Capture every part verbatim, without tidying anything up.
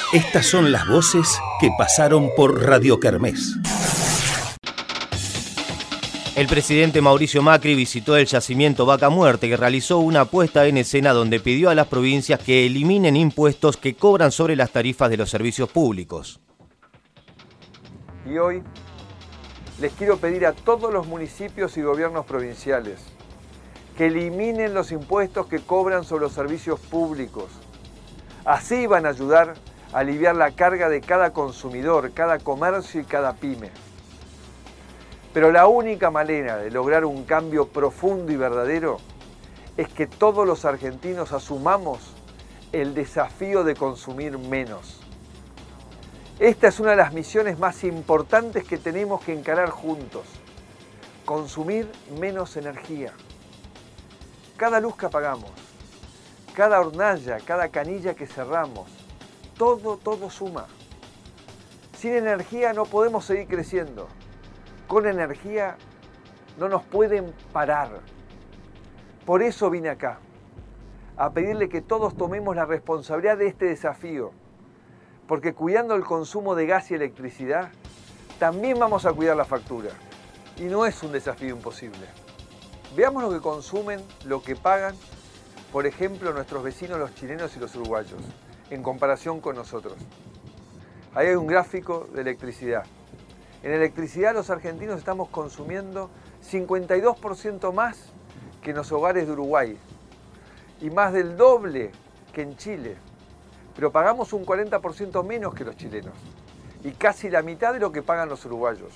Estas son las voces que pasaron por Radio Kermés. El presidente Mauricio Macri visitó el yacimiento Vaca Muerta y realizó una puesta en escena donde pidió a las provincias que eliminen impuestos que cobran sobre las tarifas de los servicios públicos. Y hoy les quiero pedir a todos los municipios y gobiernos provinciales que eliminen los impuestos que cobran sobre los servicios públicos. Así van a ayudar a aliviar la carga de cada consumidor, cada comercio y cada pyme. Pero la única manera de lograr un cambio profundo y verdadero es que todos los argentinos asumamos el desafío de consumir menos. Esta es una de las misiones más importantes que tenemos que encarar juntos. Consumir menos energía. Cada luz que apagamos, cada hornalla, cada canilla que cerramos, todo, todo suma. Sin energía no podemos seguir creciendo. Con energía no nos pueden parar. Por eso vine acá, a pedirle que todos tomemos la responsabilidad de este desafío, porque cuidando el consumo de gas y electricidad, también vamos a cuidar la factura. Y no es un desafío imposible. Veamos lo que consumen, lo que pagan, por ejemplo, nuestros vecinos, los chilenos y los uruguayos, en comparación con nosotros. Ahí hay un gráfico de electricidad. En electricidad los argentinos estamos consumiendo cincuenta y dos por ciento más que en los hogares de Uruguay y más del doble que en Chile, pero pagamos un cuarenta por ciento menos que los chilenos y casi la mitad de lo que pagan los uruguayos.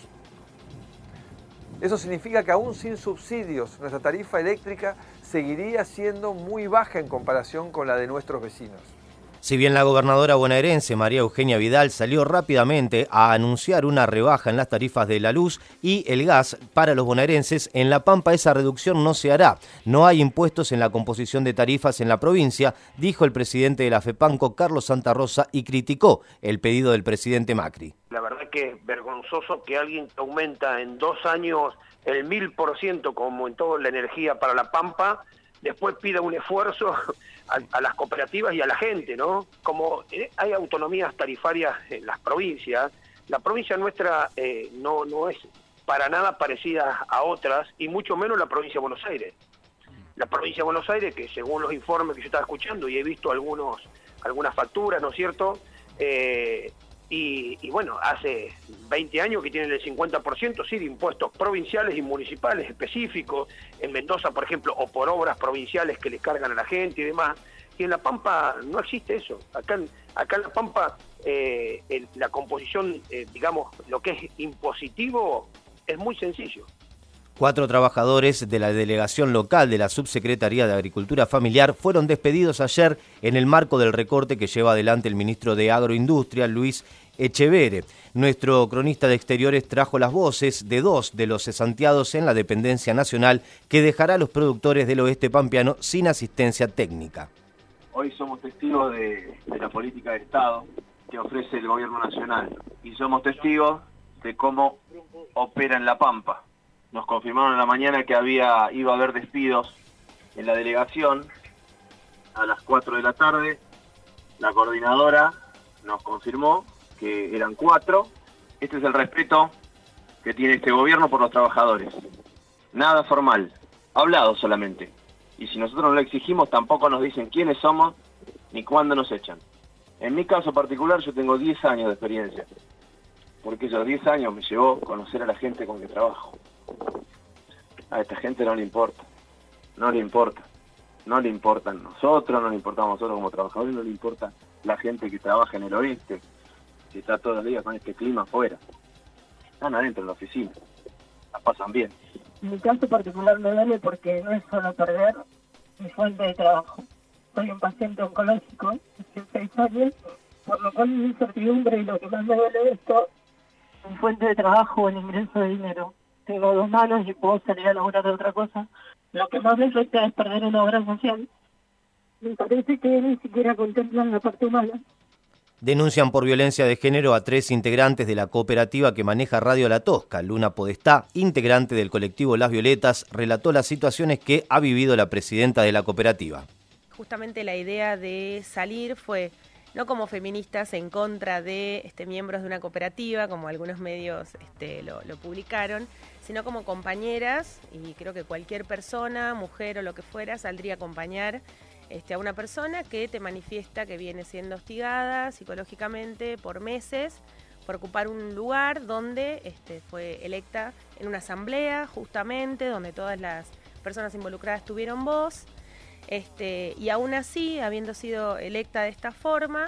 Eso significa que aún sin subsidios nuestra tarifa eléctrica seguiría siendo muy baja en comparación con la de nuestros vecinos. Si bien la gobernadora bonaerense María Eugenia Vidal salió rápidamente a anunciar una rebaja en las tarifas de la luz y el gas para los bonaerenses, en La Pampa esa reducción no se hará. No hay impuestos en la composición de tarifas en la provincia, dijo el presidente de la FEPAMCO, Carlos Santa Rosa, y criticó el pedido del presidente Macri. La verdad que es vergonzoso que alguien que aumenta en dos años el mil por ciento como en toda la energía para La Pampa, después pida un esfuerzo a, a las cooperativas y a la gente, ¿no? Como eh, hay autonomías tarifarias en las provincias, la provincia nuestra eh, no, no es para nada parecida a otras, y mucho menos la provincia de Buenos Aires. La provincia de Buenos Aires, que según los informes que yo estaba escuchando, y he visto algunos algunas facturas, ¿no es cierto?, eh, Y, y bueno, hace veinte años que tienen el cincuenta por ciento, sí, de impuestos provinciales y municipales específicos, en Mendoza, por ejemplo, o por obras provinciales que les cargan a la gente y demás, y en La Pampa no existe eso. Acá, acá en La Pampa eh, el, la composición, eh, digamos, lo que es impositivo es muy sencillo. Cuatro trabajadores de la delegación local de la Subsecretaría de Agricultura Familiar fueron despedidos ayer en el marco del recorte que lleva adelante el ministro de Agroindustria, Luis Echevere. Nuestro cronista de exteriores trajo las voces de dos de los cesanteados en la dependencia nacional que dejará a los productores del oeste pampeano sin asistencia técnica. Hoy somos testigos de, de la política de Estado que ofrece el gobierno nacional y somos testigos de cómo opera en La Pampa. Nos confirmaron en la mañana que había iba a haber despidos en la delegación a las cuatro de la tarde. La coordinadora nos confirmó que eran cuatro. Este es el respeto que tiene este gobierno por los trabajadores. Nada formal, hablado solamente. Y si nosotros no lo exigimos, tampoco nos dicen quiénes somos ni cuándo nos echan. En mi caso particular, yo tengo diez años de experiencia, porque esos diez años me llevó a conocer a la gente con que trabajo. A esta gente no le importa, no le importa, no le importan nosotros, no le importamos nosotros como trabajadores, no le importa la gente que trabaja en el oeste, que está todos los días con este clima afuera. Están adentro en la oficina, la pasan bien. En mi caso particular me duele porque no es solo perder mi fuente de trabajo. Soy un paciente oncológico de dieciséis años, por lo cual mi incertidumbre y lo que más me duele de esto, mi fuente de trabajo o el ingreso de dinero. Tengo dos manos y puedo salir a laburar de otra cosa. Lo que más me afecta es perder una obra social. Me parece que ni siquiera contemplan la parte humana. Denuncian por violencia de género a tres integrantes de la cooperativa que maneja Radio La Tosca. Luna Podestá, integrante del colectivo Las Violetas, relató las situaciones que ha vivido la presidenta de la cooperativa. Justamente la idea de salir fue no como feministas en contra de este, miembros de una cooperativa, como algunos medios este, lo, lo publicaron, sino como compañeras, y creo que cualquier persona, mujer o lo que fuera, saldría a acompañar este, a una persona que te manifiesta que viene siendo hostigada psicológicamente por meses, por ocupar un lugar donde este, fue electa en una asamblea, justamente, donde todas las personas involucradas tuvieron voz. Este, y aún así, habiendo sido electa de esta forma,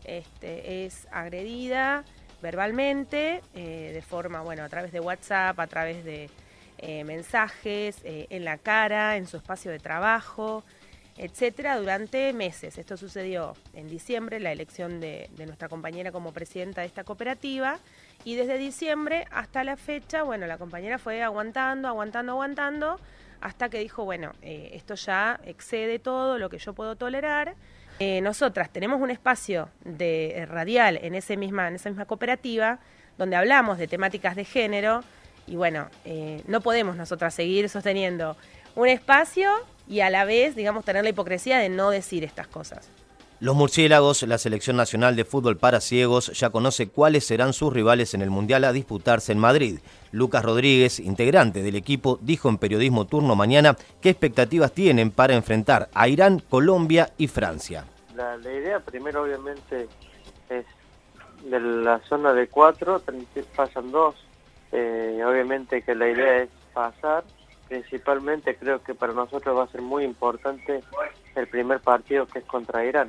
este, es agredida verbalmente, eh, de forma, bueno, a través de WhatsApp, a través de eh, mensajes, eh, en la cara, en su espacio de trabajo, etcétera, durante meses. Esto sucedió en diciembre, la elección de, de nuestra compañera como presidenta de esta cooperativa, y desde diciembre hasta la fecha, bueno, la compañera fue aguantando, aguantando, aguantando, hasta que dijo, bueno, eh, esto ya excede todo lo que yo puedo tolerar. Eh, nosotras tenemos un espacio de eh, radial en, ese misma, en esa misma cooperativa, donde hablamos de temáticas de género, y bueno, eh, no podemos nosotras seguir sosteniendo un espacio y a la vez, digamos, tener la hipocresía de no decir estas cosas. Los murciélagos, la selección nacional de fútbol para ciegos, ya conoce cuáles serán sus rivales en el Mundial a disputarse en Madrid. Lucas Rodríguez, integrante del equipo, dijo en Periodismo Turno Mañana qué expectativas tienen para enfrentar a Irán, Colombia y Francia. La, la idea primero obviamente es de la zona de cuatro, pasan dos, eh, obviamente que la idea es pasar. Principalmente creo que para nosotros va a ser muy importante el primer partido, que es contra Irán.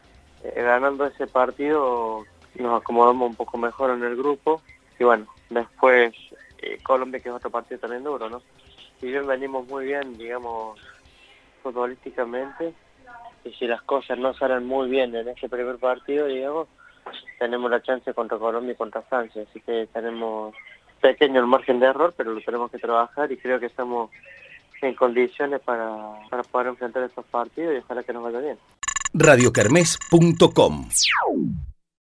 Eh, ganando ese partido nos acomodamos un poco mejor en el grupo, y bueno, después eh, Colombia, que es otro partido también duro, ¿no? Si bien venimos muy bien, digamos, futbolísticamente, y si las cosas no salen muy bien en ese primer partido, digamos, tenemos la chance contra Colombia y contra Francia, así que tenemos pequeño el margen de error, pero lo tenemos que trabajar, y creo que estamos en condiciones para, para poder enfrentar estos partidos, y ojalá que nos vaya bien. radio kermés punto com